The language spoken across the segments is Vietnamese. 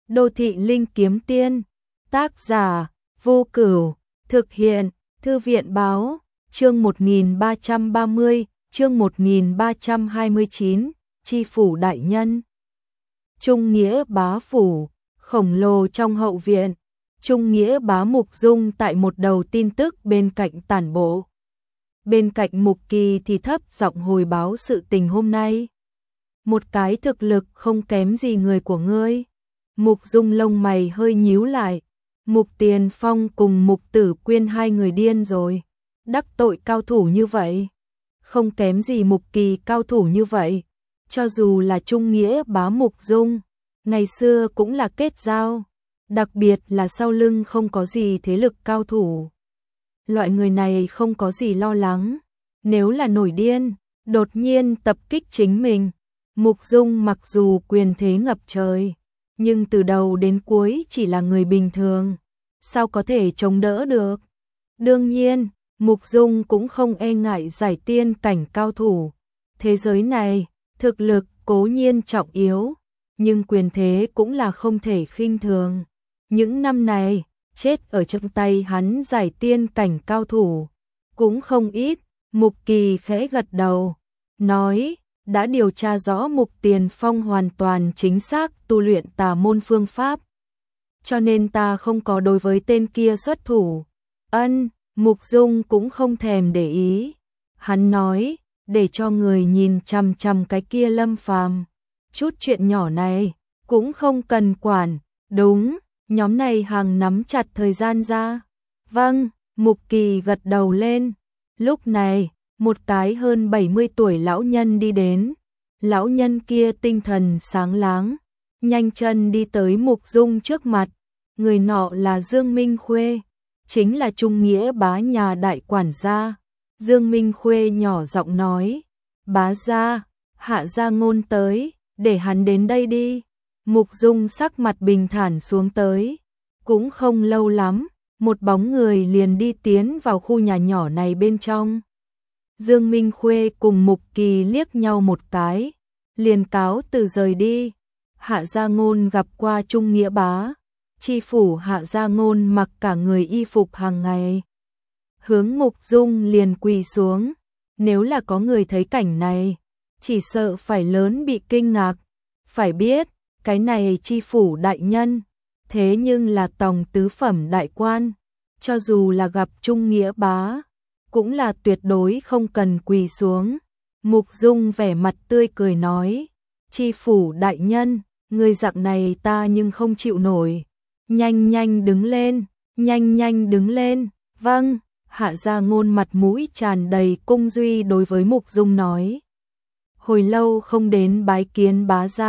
Đô thị linh kiếm tiên, tác giả, Vô Cửu, thực hiện, Thư viện báo, chương 1330, chương 1329, Chi phủ đại nhân. Trung nghĩa bá phủ, khổng lồ trong hậu viện, Trung nghĩa bá Mục Dung tại một đầu tin tức bên cạnh tản bộ. Bên cạnh Mục Kỳ thì thấp giọng hồi báo sự tình hôm nay. Một cái thực lực không kém gì người của ngươi. Mục Dung lông mày hơi nhíu lại. Mục Tiền Phong cùng Mục Tử Quyên hai người điên rồi. Đắc tội cao thủ như vậy. Không kém gì Mục Kỳ cao thủ như vậy. Cho dù là Trung nghĩa bá Mục Dung, ngày xưa cũng là kết giao. Đặc biệt là sau lưng không có gì thế lực cao thủ. Loại người này không có gì lo lắng. Nếu là nổi điên, đột nhiên tập kích chính mình. Mục Dung mặc dù quyền thế ngập trời, nhưng từ đầu đến cuối chỉ là người bình thường. Sao có thể chống đỡ được? Đương nhiên, Mục Dung cũng không e ngại giải tiên cảnh cao thủ. Thế giới này, thực lực cố nhiên trọng yếu, nhưng quyền thế cũng là không thể khinh thường. Những năm này, chết ở trong tay hắn giải tiên cảnh cao thủ cũng không ít. Mục Kỳ khẽ gật đầu, nói, đã điều tra rõ Mục Tiền Phong hoàn toàn chính xác tu luyện tà môn phương pháp, cho nên ta không có đối với tên kia xuất thủ. Mục Dung cũng không thèm để ý. Hắn nói, để cho người nhìn chằm chằm cái kia Lâm Phàm. Chút chuyện nhỏ này cũng không cần quản. Đúng, nhóm này hàng nắm chặt thời gian ra. Vâng, Mục Kỳ gật đầu lên. Lúc này, một cái hơn 70 tuổi lão nhân đi đến. Lão nhân kia tinh thần sáng láng, nhanh chân đi tới Mục Dung trước mặt. Người nọ là Dương Minh Khuê, chính là Trung nghĩa bá nhà đại quản gia. Dương Minh Khuê nhỏ giọng nói, bá gia, Hạ gia Ngôn tới, để hắn đến đây đi. Mục Dung sắc mặt bình thản xuống tới. Cũng không lâu lắm, một bóng người liền đi tiến vào khu nhà nhỏ này bên trong. Dương Minh Khuê cùng Mục Kỳ liếc nhau một cái, liền cáo từ rời đi. Hạ gia Ngôn gặp qua Trung nghĩa bá. Chi phủ Hạ gia Ngôn mặc cả người y phục hàng ngày, hướng Mục Dung liền quỳ xuống. Nếu là có người thấy cảnh này, chỉ sợ phải lớn bị kinh ngạc. Phải biết, cái này chi phủ đại nhân, thế nhưng là tòng tứ phẩm đại quan, cho dù là gặp Trung nghĩa bá, cũng là tuyệt đối không cần quỳ xuống. Mục Dung vẻ mặt tươi cười nói, chi phủ đại nhân, người dạng này ta nhưng không chịu nổi. Nhanh nhanh đứng lên, nhanh nhanh đứng lên. Vâng, Hạ gia Ngôn mặt mũi tràn đầy cung duy đối với Mục Dung nói. Hồi lâu không đến bái kiến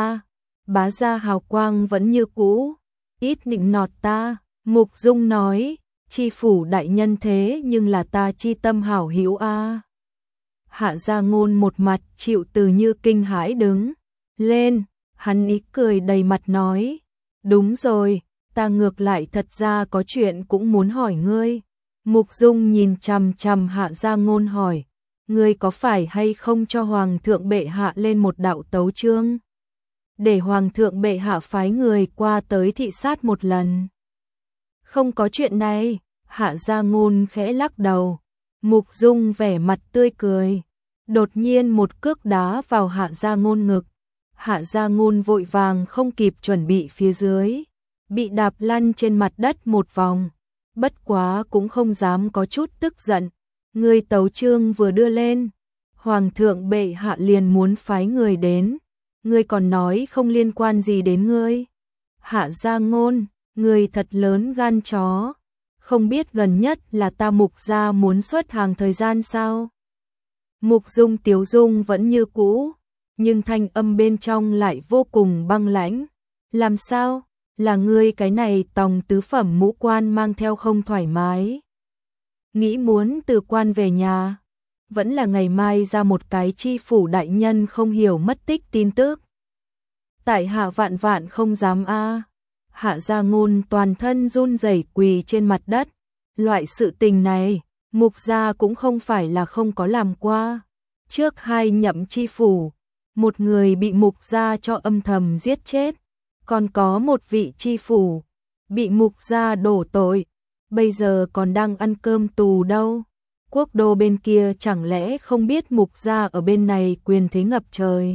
bá gia hào quang vẫn như cũ, ít nịnh nọt ta. Mục Dung nói, chi phủ đại nhân thế nhưng là ta chi tâm hảo hữu a. Hạ gia Ngôn một mặt chịu từ như kinh hãi đứng lên, hắn ý cười đầy mặt nói, đúng rồi, ta ngược lại thật ra có chuyện cũng muốn hỏi ngươi. Mục Dung nhìn chằm chằm Hạ gia Ngôn hỏi, ngươi có phải hay không cho Hoàng thượng bệ hạ lên một đạo tấu chương, để Hoàng thượng bệ hạ phái người qua tới thị sát một lần? Không có chuyện này. Hạ gia Ngôn khẽ lắc đầu. Mục Dung vẻ mặt tươi cười, đột nhiên một cước đá vào Hạ gia Ngôn ngực. Hạ gia Ngôn vội vàng không kịp chuẩn bị phía dưới, bị đạp lăn trên mặt đất một vòng. Bất quá cũng không dám có chút tức giận. Người tấu chương vừa đưa lên, Hoàng thượng bệ hạ liền muốn phái người đến, ngươi còn nói không liên quan gì đến ngươi. Hạ gia Ngôn, ngươi thật lớn gan chó, không biết gần nhất là ta Mục gia muốn xuất hàng thời gian sao? Mục Dung tiếu dung vẫn như cũ, nhưng thanh âm bên trong lại vô cùng băng lãnh. Làm sao? Là ngươi cái này tòng tứ phẩm mũ quan mang theo không thoải mái, nghĩ muốn từ quan về nhà? Vẫn là ngày mai ra một cái chi phủ đại nhân không hiểu mất tích tin tức? Tại hạ vạn vạn không dám a. Hạ gia Ngôn toàn thân run rẩy quỳ trên mặt đất. Loại sự tình này, Mục gia cũng không phải là không có làm qua. Trước hai nhậm chi phủ, một người bị Mục gia cho âm thầm giết chết, còn có một vị chi phủ, bị Mục gia đổ tội, bây giờ còn đang ăn cơm tù đâu. Quốc đô bên kia chẳng lẽ không biết Mục gia ở bên này quyền thế ngập trời.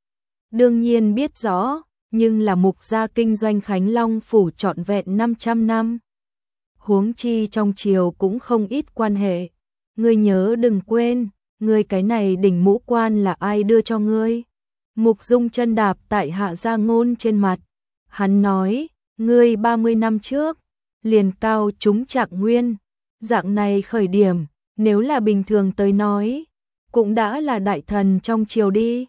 Đương nhiên biết rõ, nhưng là Mục gia kinh doanh Khánh Long phủ trọn vẹn 500 năm. Huống chi trong triều cũng không ít quan hệ. Ngươi nhớ đừng quên, ngươi cái này đỉnh mũ quan là ai đưa cho ngươi? Mục Dung chân đạp tại Hạ Gia Ngôn trên mặt. Hắn nói, ngươi 30 năm trước, liền cao trúng Trạng Nguyên. Dạng này khởi điểm, nếu là bình thường tới nói, cũng đã là đại thần trong triều đi.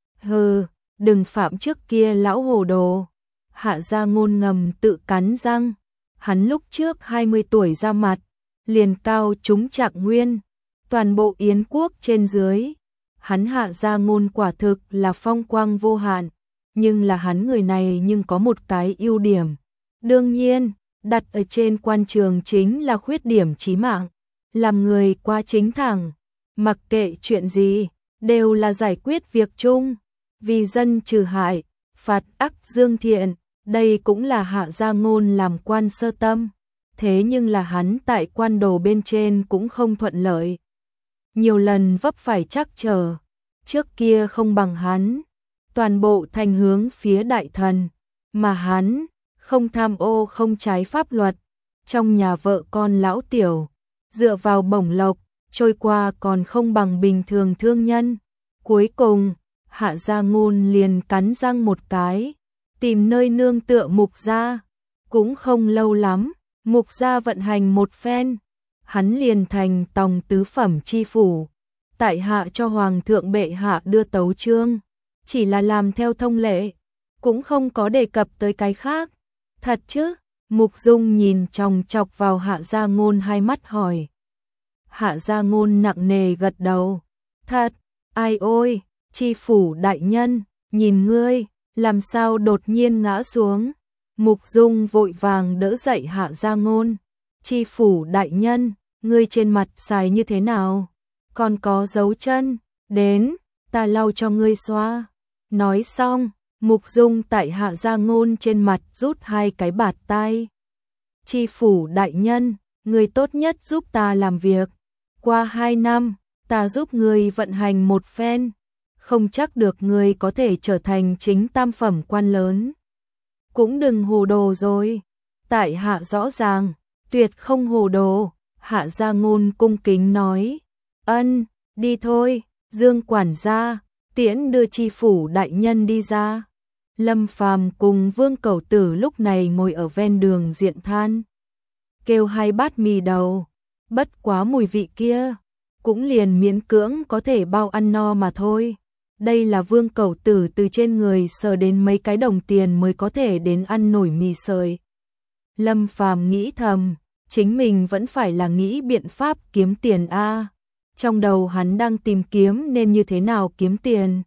Hừ, đừng phạm trước kia lão hồ đồ. Hạ Gia Ngôn ngầm tự cắn răng. Hắn lúc trước 20 tuổi ra mặt, liền cao trúng Trạng Nguyên. Toàn bộ Yến quốc trên dưới, hắn Hạ Gia Ngôn quả thực là phong quang vô hạn, nhưng là hắn người này nhưng có một cái ưu điểm. Đương nhiên, đặt ở trên quan trường chính là khuyết điểm chí mạng, làm người quá chính thẳng, mặc kệ chuyện gì, đều là giải quyết việc chung, vì dân trừ hại, phạt ác dương thiện, đây cũng là Hạ Gia Ngôn làm quan sơ tâm, thế nhưng là hắn tại quan đồ bên trên cũng không thuận lợi. Nhiều lần vấp phải trắc trở, trước kia không bằng hắn, toàn bộ thành hướng phía đại thần, mà hắn không tham ô không trái pháp luật, trong nhà vợ con lão tiểu, dựa vào bổng lộc, trôi qua còn không bằng bình thường thương nhân. Cuối cùng, Hạ Gia Ngôn liền cắn răng một cái, tìm nơi nương tựa Mục gia, cũng không lâu lắm, Mục gia vận hành một phen. Hắn liền thành tòng tứ phẩm chi phủ, tại hạ cho hoàng thượng bệ hạ đưa tấu chương, chỉ là làm theo thông lệ, cũng không có đề cập tới cái khác. Thật chứ? Mục Dung nhìn chòng chọc vào Hạ Gia Ngôn hai mắt hỏi. Hạ Gia Ngôn nặng nề gật đầu. Thật, ai ôi, chi phủ đại nhân, nhìn ngươi, làm sao đột nhiên ngã xuống. Mục Dung vội vàng đỡ dậy Hạ Gia Ngôn. Chi phủ đại nhân, ngươi trên mặt xài như thế nào? Còn có dấu chân, đến, ta lau cho ngươi xoa. Nói xong, Mục Dung tại Hạ Gia Ngôn trên mặt rút hai cái bạt tai. Chi phủ đại nhân, ngươi tốt nhất giúp ta làm việc. Qua 2 năm, ta giúp ngươi vận hành một phen, không chắc được ngươi có thể trở thành chính tam phẩm quan lớn. Cũng đừng hồ đồ rồi, tại hạ rõ ràng, tuyệt không hồ đồ. Hạ Gia Ngôn cung kính nói, ân, đi thôi, Dương quản gia, tiễn đưa chi phủ đại nhân đi ra. Lâm Phàm cùng Vương Cẩu Tử lúc này ngồi ở ven đường diện than, kêu 2 bát mì đầu, bất quá mùi vị kia, cũng liền miễn cưỡng có thể bao ăn no mà thôi. Đây là Vương Cẩu Tử từ trên người sờ đến mấy cái đồng tiền mới có thể đến ăn nổi mì sợi. Lâm Phàm nghĩ thầm, chính mình vẫn phải là nghĩ biện pháp kiếm tiền a. Trong đầu hắn đang tìm kiếm nên như thế nào kiếm tiền.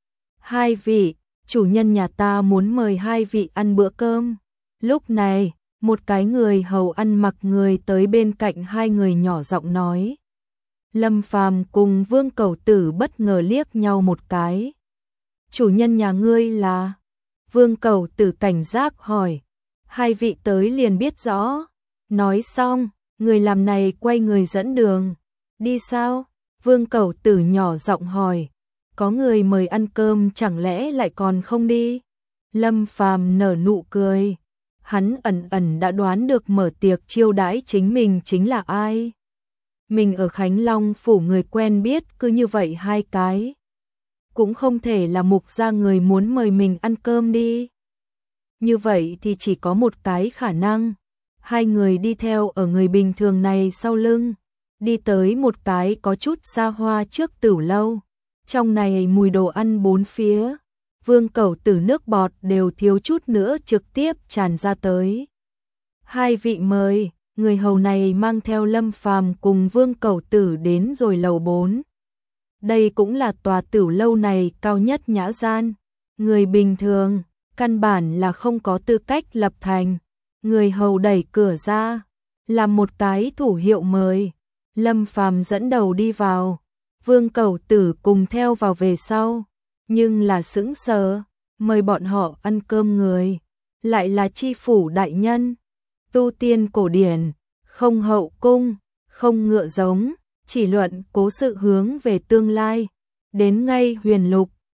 2 vị, chủ nhân nhà ta muốn mời 2 vị ăn bữa cơm. Lúc này, một cái người hầu ăn mặc người tới bên cạnh 2 người nhỏ giọng nói. Lâm Phàm cùng Vương Cẩu Tử bất ngờ liếc nhau một cái. Chủ nhân nhà ngươi là? Vương Cẩu Tử cảnh giác hỏi. 2 vị tới liền biết rõ. Nói xong, người làm này quay người dẫn đường. Đi sao? Vương Cẩu Tử nhỏ giọng hỏi. Có người mời ăn cơm chẳng lẽ lại còn không đi? Lâm Phàm nở nụ cười. Hắn ẩn ẩn đã đoán được mở tiệc chiêu đãi chính mình chính là ai. Mình ở Khánh Long phủ người quen biết cứ như vậy 2 cái. Cũng không thể là Mục gia người muốn mời mình ăn cơm đi. Như vậy thì chỉ có một cái khả năng. 2 người đi theo ở người bình thường này sau lưng. Đi tới một cái có chút xa hoa trước tửu lâu. Trong này mùi đồ ăn bốn phía. Vương Cẩu Tử nước bọt đều thiếu chút nữa trực tiếp tràn ra tới. 2 vị mời. Người hầu này mang theo Lâm Phàm cùng Vương Cẩu Tử đến rồi lầu 4. Đây cũng là tòa tửu lâu này cao nhất nhã gian. Người bình thường, căn bản là không có tư cách lập thành. Người hầu đẩy cửa ra, làm một cái thủ hiệu mời. Lâm Phàm dẫn đầu đi vào. Vương Cẩu Tử cùng theo vào về sau. Nhưng là sững sờ, mời bọn họ ăn cơm người. lại là chi phủ đại nhân. Tu tiên cổ điển, không hậu cung, không ngựa giống, chỉ luận cố sự hướng về tương lai. Đến ngay huyền lục,